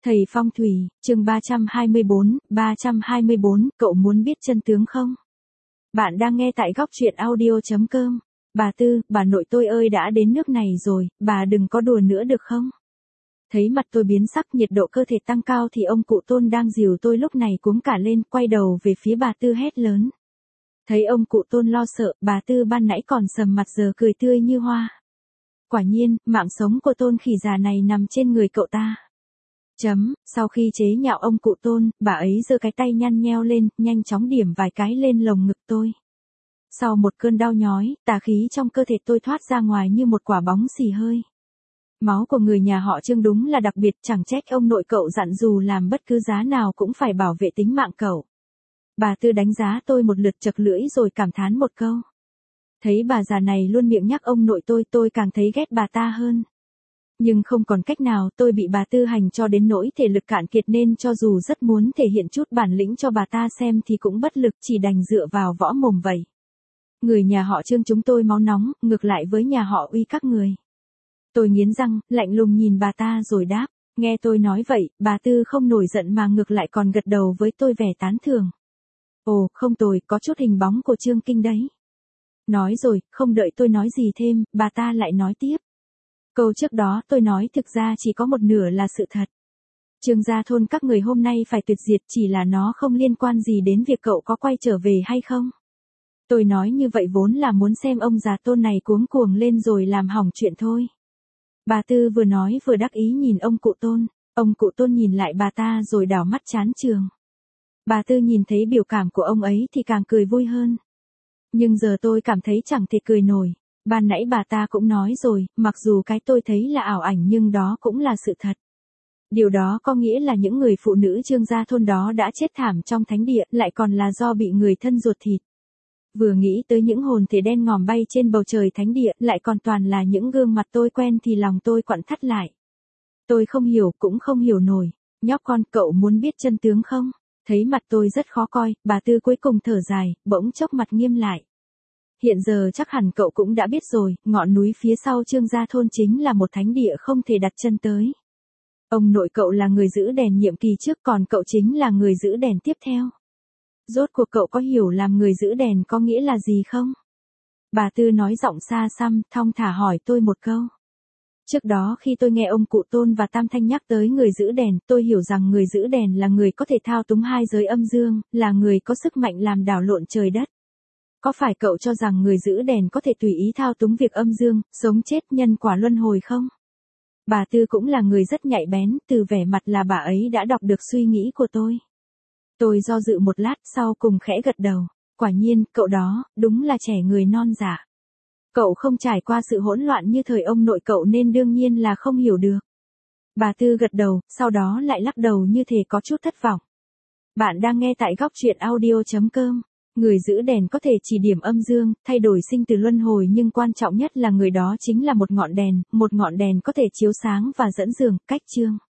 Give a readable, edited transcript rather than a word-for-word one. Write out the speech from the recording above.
Thầy phong thủy, chương 324, cậu muốn biết chân tướng không? Bạn đang nghe tại góc truyện audio.com. Bà Tư, bà nội tôi ơi đã đến nước này rồi, bà đừng có đùa nữa được không? Thấy mặt tôi biến sắc, nhiệt độ cơ thể tăng cao thì ông cụ Tôn đang dìu tôi lúc này cuống cả lên, quay đầu về phía bà Tư hét lớn. Thấy ông cụ Tôn lo sợ, bà Tư ban nãy còn sầm mặt giờ cười tươi như hoa. Quả nhiên, mạng sống của Tôn khỉ già này nằm trên người cậu ta. Sau khi chế nhạo ông cụ Tôn, bà ấy giơ cái tay nhăn nheo lên, nhanh chóng điểm vài cái lên lồng ngực tôi. Sau một cơn đau nhói, tà khí trong cơ thể tôi thoát ra ngoài như một quả bóng xì hơi. Máu của người nhà họ Trương đúng là đặc biệt, chẳng trách ông nội cậu dặn dù làm bất cứ giá nào cũng phải bảo vệ tính mạng cậu. Bà Tư đánh giá tôi một lượt chật lưỡi rồi cảm thán một câu. Thấy bà già này luôn miệng nhắc ông nội tôi càng thấy ghét bà ta hơn. Nhưng không còn cách nào, tôi bị bà Tư hành cho đến nỗi thể lực cạn kiệt nên cho dù rất muốn thể hiện chút bản lĩnh cho bà ta xem thì cũng bất lực, chỉ đành dựa vào võ mồm vậy. Người nhà họ Trương chúng tôi máu nóng, ngược lại với nhà họ Uy các người. Tôi nghiến răng, lạnh lùng nhìn bà ta rồi đáp, nghe tôi nói vậy, bà Tư không nổi giận mà ngược lại còn gật đầu với tôi vẻ tán thưởng. Ồ, không tồi, có chút hình bóng của Trương Kinh đấy. Nói rồi, không đợi tôi nói gì thêm, bà ta lại nói tiếp. Câu trước đó tôi nói thực ra chỉ có một nửa là sự thật. Trương gia thôn các người hôm nay phải tuyệt diệt, chỉ là nó không liên quan gì đến việc cậu có quay trở về hay không. Tôi nói như vậy vốn là muốn xem ông già Tôn này cuống cuồng lên rồi làm hỏng chuyện thôi. Bà Tư vừa nói vừa đắc ý nhìn ông cụ Tôn. Ông cụ Tôn nhìn lại bà ta rồi đảo mắt chán chường. Bà Tư nhìn thấy biểu cảm của ông ấy thì càng cười vui hơn. Nhưng giờ tôi cảm thấy chẳng thể cười nổi. Ban nãy bà ta cũng nói rồi, mặc dù cái tôi thấy là ảo ảnh nhưng đó cũng là sự thật. Điều đó có nghĩa là những người phụ nữ Trương gia thôn đó đã chết thảm trong thánh địa, lại còn là do bị người thân ruột thịt. Vừa nghĩ tới những hồn thể đen ngòm bay trên bầu trời thánh địa, lại còn toàn là những gương mặt tôi quen thì lòng tôi quặn thắt lại. Tôi không hiểu, cũng không hiểu nổi. Nhóc con, cậu muốn biết chân tướng không? Thấy mặt tôi rất khó coi, bà Tư cuối cùng thở dài, bỗng chốc mặt nghiêm lại. Hiện giờ chắc hẳn cậu cũng đã biết rồi, ngọn núi phía sau Trương gia thôn chính là một thánh địa không thể đặt chân tới. Ông nội cậu là người giữ đèn nhiệm kỳ trước, còn cậu chính là người giữ đèn tiếp theo. Rốt cuộc cậu có hiểu làm người giữ đèn có nghĩa là gì không? Bà Tư nói giọng xa xăm, thong thả hỏi tôi một câu. Trước đó khi tôi nghe ông cụ Tôn và Tam Thanh nhắc tới người giữ đèn, tôi hiểu rằng người giữ đèn là người có thể thao túng hai giới âm dương, là người có sức mạnh làm đảo lộn trời đất. Có phải cậu cho rằng người giữ đèn có thể tùy ý thao túng việc âm dương, sống chết, nhân quả luân hồi không? Bà Tư cũng là người rất nhạy bén, từ vẻ mặt là bà ấy đã đọc được suy nghĩ của tôi. Tôi do dự một lát sau cùng khẽ gật đầu. Quả nhiên, cậu đó, đúng là trẻ người non dạ. Cậu không trải qua sự hỗn loạn như thời ông nội cậu nên đương nhiên là không hiểu được. Bà Tư gật đầu, sau đó lại lắc đầu như thể có chút thất vọng. Bạn đang nghe tại góc truyện audio.com. Người giữ đèn có thể chỉ điểm âm dương, thay đổi sinh tử luân hồi, nhưng quan trọng nhất là người đó chính là một ngọn đèn có thể chiếu sáng và dẫn đường, cách chương.